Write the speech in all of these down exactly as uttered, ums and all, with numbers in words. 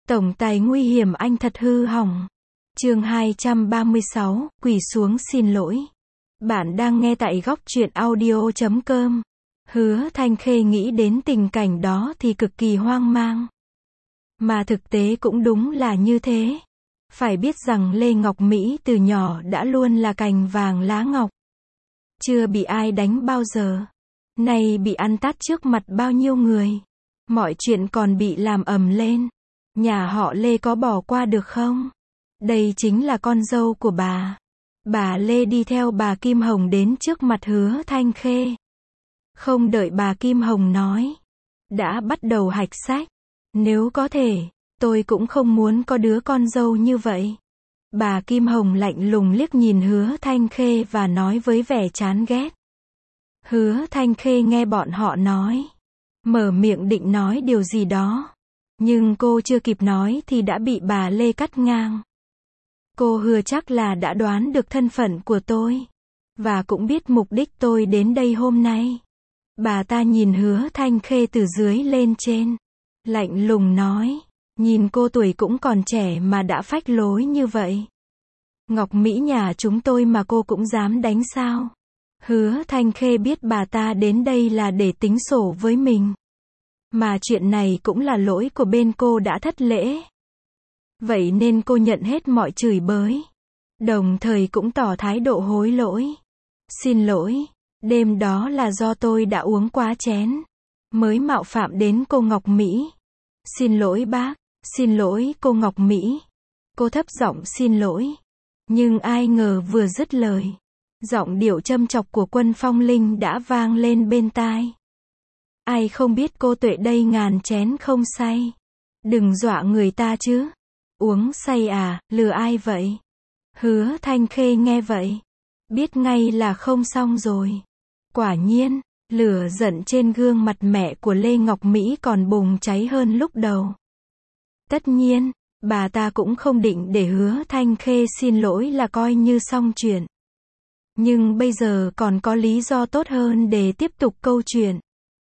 Tổng tài nguy hiểm anh thật hư hỏng. Chương hai trăm ba mươi sáu, quỳ xuống xin lỗi. Bạn đang nghe tại góc truyện audio chấm com. Hứa Thanh Khê nghĩ đến tình cảnh đó thì cực kỳ hoang mang. Mà thực tế cũng đúng là như thế. Phải biết rằng Lê Ngọc Mỹ từ nhỏ đã luôn là cành vàng lá ngọc. Chưa bị ai đánh bao giờ. Nay bị ăn tát trước mặt bao nhiêu người. Mọi chuyện còn bị làm ầm lên. Nhà họ Lê có bỏ qua được không? Đây chính là con dâu của bà. Bà Lê đi theo bà Kim Hồng đến trước mặt Hứa Thanh Khê. Không đợi bà Kim Hồng nói. Đã bắt đầu hạch sách. Nếu có thể, tôi cũng không muốn có đứa con dâu như vậy. Bà Kim Hồng lạnh lùng liếc nhìn Hứa Thanh Khê và nói với vẻ chán ghét. Hứa Thanh Khê nghe bọn họ nói. Mở miệng định nói điều gì đó. Nhưng cô chưa kịp nói thì đã bị bà Lê cắt ngang. Cô hứa chắc là đã đoán được thân phận của tôi. Và cũng biết mục đích tôi đến đây hôm nay. Bà ta nhìn Hứa Thanh Khê từ dưới lên trên. Lạnh lùng nói. Nhìn cô tuổi cũng còn trẻ mà đã phách lối như vậy. Ngọc Mỹ nhà chúng tôi mà cô cũng dám đánh sao? Hứa Thanh Khê biết bà ta đến đây là để tính sổ với mình. Mà chuyện này cũng là lỗi của bên cô đã thất lễ. Vậy nên cô nhận hết mọi chửi bới. Đồng thời cũng tỏ thái độ hối lỗi. Xin lỗi, đêm đó là do tôi đã uống quá chén. Mới mạo phạm đến cô Ngọc Mỹ. Xin lỗi bác, xin lỗi cô Ngọc Mỹ. Cô thấp giọng xin lỗi. Nhưng ai ngờ vừa dứt lời. Giọng điệu châm chọc của Quân Phong Linh đã vang lên bên tai. Ai không biết cô Tuệ đây ngàn chén không say. Đừng dọa người ta chứ. Uống say à, lừa ai vậy? Hứa Thanh Khê nghe vậy. Biết ngay là không xong rồi. Quả nhiên, lửa giận trên gương mặt mẹ của Lê Ngọc Mỹ còn bùng cháy hơn lúc đầu. Tất nhiên, bà ta cũng không định để Hứa Thanh Khê xin lỗi là coi như xong chuyện. Nhưng bây giờ còn có lý do tốt hơn để tiếp tục câu chuyện.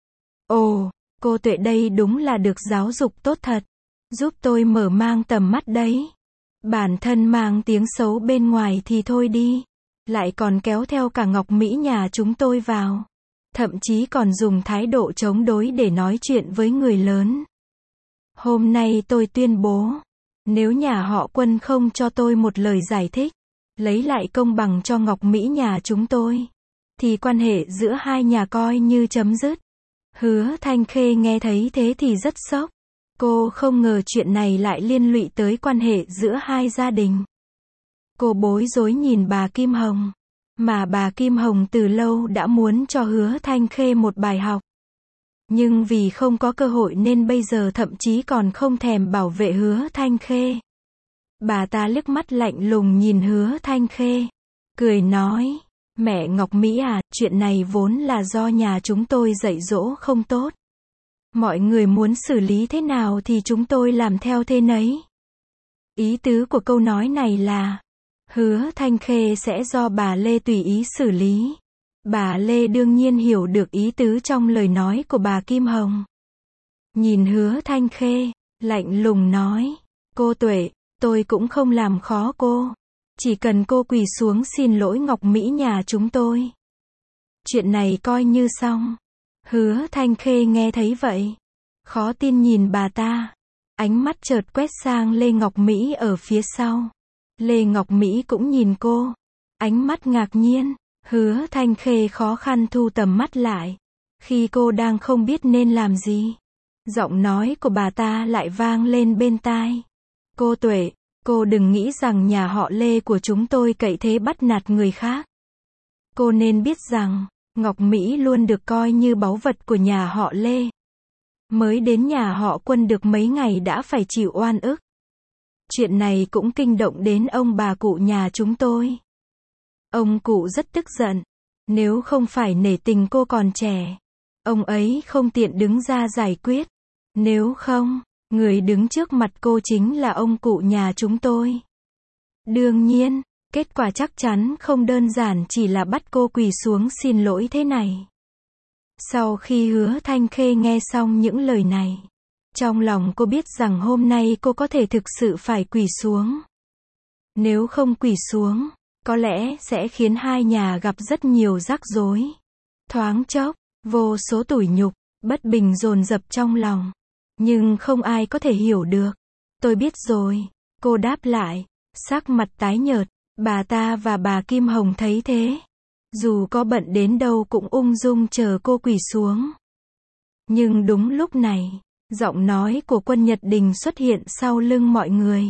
Ồ, cô Tuệ đây đúng là được giáo dục tốt thật. Giúp tôi mở mang tầm mắt đấy. Bản thân mang tiếng xấu bên ngoài thì thôi đi. Lại còn kéo theo cả Ngọc Mỹ nhà chúng tôi vào. Thậm chí còn dùng thái độ chống đối để nói chuyện với người lớn. Hôm nay tôi tuyên bố. Nếu nhà họ Quân không cho tôi một lời giải thích. Lấy lại công bằng cho Ngọc Mỹ nhà chúng tôi. Thì quan hệ giữa hai nhà coi như chấm dứt. Hứa Thanh Khê nghe thấy thế thì rất sốc. Cô không ngờ chuyện này lại liên lụy tới quan hệ giữa hai gia đình. Cô bối rối nhìn bà Kim Hồng. Mà bà Kim Hồng từ lâu đã muốn cho Hứa Thanh Khê một bài học. Nhưng vì không có cơ hội nên bây giờ thậm chí còn không thèm bảo vệ Hứa Thanh Khê. Bà ta liếc mắt lạnh lùng nhìn Hứa Thanh Khê. Cười nói. Mẹ Ngọc Mỹ à, chuyện này vốn là do nhà chúng tôi dạy dỗ không tốt. Mọi người muốn xử lý thế nào thì chúng tôi làm theo thế nấy. Ý tứ của câu nói này là, Hứa Thanh Khê sẽ do bà Lê tùy ý xử lý. Bà Lê đương nhiên hiểu được ý tứ trong lời nói của bà Kim Hồng. Nhìn Hứa Thanh Khê, lạnh lùng nói, cô Tuệ, tôi cũng không làm khó cô. Chỉ cần cô quỳ xuống xin lỗi Ngọc Mỹ nhà chúng tôi. Chuyện này coi như xong. Hứa Thanh Khê nghe thấy vậy. Khó tin nhìn bà ta. Ánh mắt chợt quét sang Lê Ngọc Mỹ ở phía sau. Lê Ngọc Mỹ cũng nhìn cô. Ánh mắt ngạc nhiên. Hứa Thanh Khê khó khăn thu tầm mắt lại. Khi cô đang không biết nên làm gì. Giọng nói của bà ta lại vang lên bên tai. Cô Tuệ, cô đừng nghĩ rằng nhà họ Lê của chúng tôi cậy thế bắt nạt người khác. Cô nên biết rằng, Ngọc Mỹ luôn được coi như báu vật của nhà họ Lê. Mới đến nhà họ Quân được mấy ngày đã phải chịu oan ức. Chuyện này cũng kinh động đến ông bà cụ nhà chúng tôi. Ông cụ rất tức giận. Nếu không phải nể tình cô còn trẻ, ông ấy không tiện đứng ra giải quyết. Nếu không, người đứng trước mặt cô chính là ông cụ nhà chúng tôi. Đương nhiên, kết quả chắc chắn không đơn giản chỉ là bắt cô quỳ xuống xin lỗi thế này. Sau khi Hứa Thanh Khê nghe xong những lời này, Trong lòng cô biết rằng hôm nay cô có thể thực sự phải quỳ xuống. Nếu không quỳ xuống, có lẽ sẽ khiến hai nhà gặp rất nhiều rắc rối. Thoáng chốc, vô số tủi nhục, bất bình dồn dập trong lòng. Nhưng không ai có thể hiểu được. Tôi biết rồi, cô đáp lại, sắc mặt tái nhợt. Bà ta và bà Kim Hồng thấy thế, dù có bận đến đâu cũng ung dung chờ cô quỳ xuống. Nhưng đúng lúc này, giọng nói của Quân Nhật Đình xuất hiện sau lưng mọi người.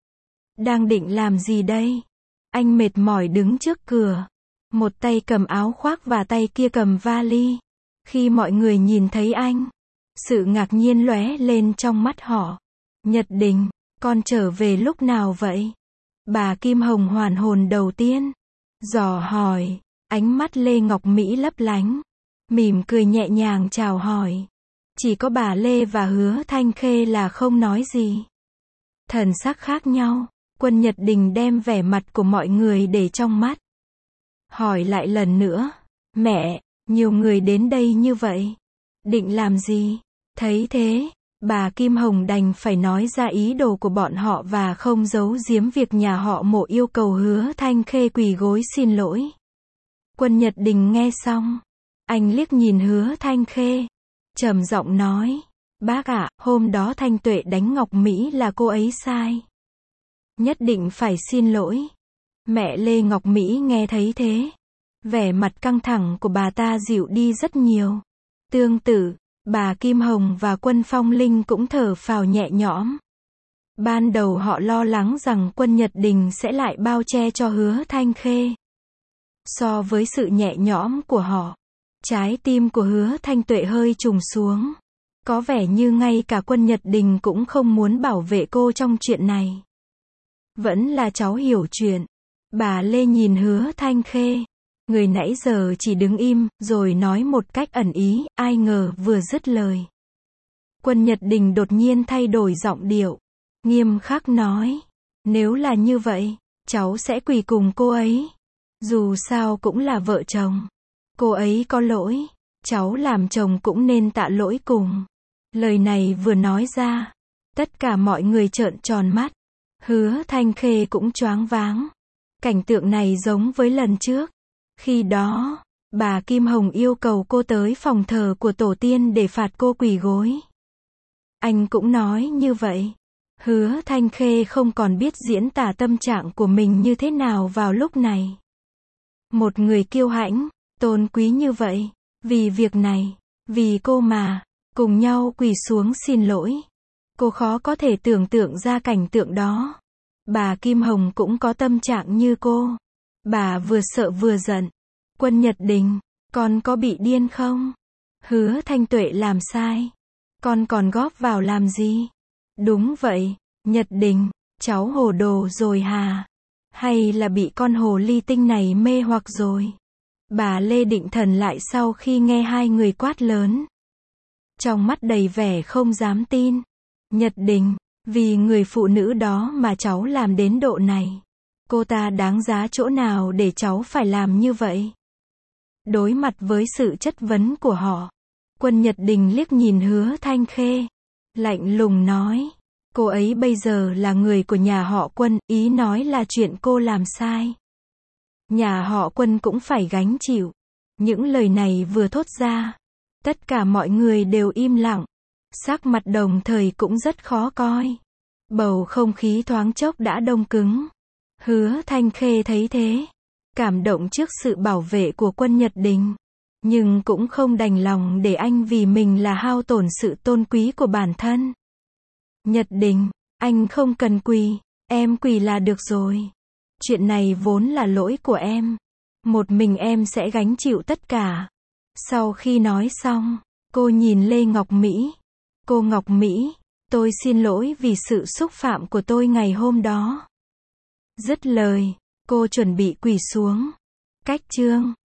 Đang định làm gì đây? Anh mệt mỏi đứng trước cửa, một tay cầm áo khoác và tay kia cầm vali. Khi mọi người nhìn thấy anh, sự ngạc nhiên lóe lên trong mắt họ. Nhật Đình, con trở về lúc nào vậy? Bà Kim Hồng hoàn hồn đầu tiên, dò hỏi, ánh mắt Lê Ngọc Mỹ lấp lánh, mỉm cười nhẹ nhàng chào hỏi. Chỉ có bà Lê và Hứa Thanh Khê là không nói gì. Thần sắc khác nhau, Quân Nhật Đình đem vẻ mặt của mọi người để trong mắt. Hỏi lại lần nữa, mẹ, nhiều người đến đây như vậy, định làm gì? Thấy thế, bà Kim Hồng đành phải nói ra ý đồ của bọn họ và không giấu giếm việc nhà họ Mộ yêu cầu Hứa Thanh Khê quỳ gối xin lỗi. Quân Nhật Đình nghe xong, anh liếc nhìn Hứa Thanh Khê, trầm giọng nói, bác ạ, hôm đó Thanh Tuệ đánh Ngọc Mỹ là cô ấy sai. Nhất định phải xin lỗi. Mẹ Lê Ngọc Mỹ nghe thấy thế, vẻ mặt căng thẳng của bà ta dịu đi rất nhiều. Tương tự, bà Kim Hồng và Quân Phong Linh cũng thở phào nhẹ nhõm. Ban đầu họ lo lắng rằng Quân Nhật Đình sẽ lại bao che cho Hứa Thanh Khê. So với sự nhẹ nhõm của họ, trái tim của Hứa Thanh Tuệ hơi trùng xuống. Có vẻ như ngay cả Quân Nhật Đình cũng không muốn bảo vệ cô trong chuyện này. Vẫn là cháu hiểu chuyện. Bà Lê nhìn Hứa Thanh Khê, người nãy giờ chỉ đứng im, rồi nói một cách ẩn ý, ai ngờ vừa dứt lời. Quân Nhật Đình đột nhiên thay đổi giọng điệu, nghiêm khắc nói, nếu là như vậy, cháu sẽ quỳ cùng cô ấy. Dù sao cũng là vợ chồng. Cô ấy có lỗi, cháu làm chồng cũng nên tạ lỗi cùng. Lời này vừa nói ra, tất cả mọi người trợn tròn mắt. Hứa Thanh Khê cũng choáng váng. Cảnh tượng này giống với lần trước. Khi đó, bà Kim Hồng yêu cầu cô tới phòng thờ của tổ tiên để phạt cô quỳ gối. Anh cũng nói như vậy. Hứa Thanh Khê không còn biết diễn tả tâm trạng của mình như thế nào vào lúc này. Một người kiêu hãnh, tôn quý như vậy, vì việc này, vì cô mà, cùng nhau quỳ xuống xin lỗi. Cô khó có thể tưởng tượng ra cảnh tượng đó. Bà Kim Hồng cũng có tâm trạng như cô. Bà vừa sợ vừa giận. Quân Nhật Đình, con có bị điên không? Hứa Thanh Tuệ làm sai. Con còn góp vào làm gì? Đúng vậy, Nhật Đình, cháu hồ đồ rồi hà? Hay là bị con hồ ly tinh này mê hoặc rồi? Bà Lê định thần lại sau khi nghe hai người quát lớn. Trong mắt đầy vẻ không dám tin. Nhật Đình, vì người phụ nữ đó mà cháu làm đến độ này. Cô ta đáng giá chỗ nào để cháu phải làm như vậy? Đối mặt với sự chất vấn của họ, Quân Nhật Đình liếc nhìn Hứa Thanh Khê, lạnh lùng nói, cô ấy bây giờ là người của nhà họ Quân, ý nói là chuyện cô làm sai. Nhà họ Quân cũng phải gánh chịu. Những lời này vừa thốt ra, tất cả mọi người đều im lặng, sắc mặt đồng thời cũng rất khó coi. Bầu không khí thoáng chốc đã đông cứng. Hứa Thanh Khê thấy thế, cảm động trước sự bảo vệ của Quân Nhật Đình, nhưng cũng không đành lòng để anh vì mình là hao tổn sự tôn quý của bản thân. Nhật Đình, anh không cần quỳ, em quỳ là được rồi. Chuyện này vốn là lỗi của em. Một mình em sẽ gánh chịu tất cả. Sau khi nói xong, cô nhìn Lê Ngọc Mỹ. Cô Ngọc Mỹ, tôi xin lỗi vì sự xúc phạm của tôi ngày hôm đó. Dứt lời, cô chuẩn bị quỳ xuống. Cách chương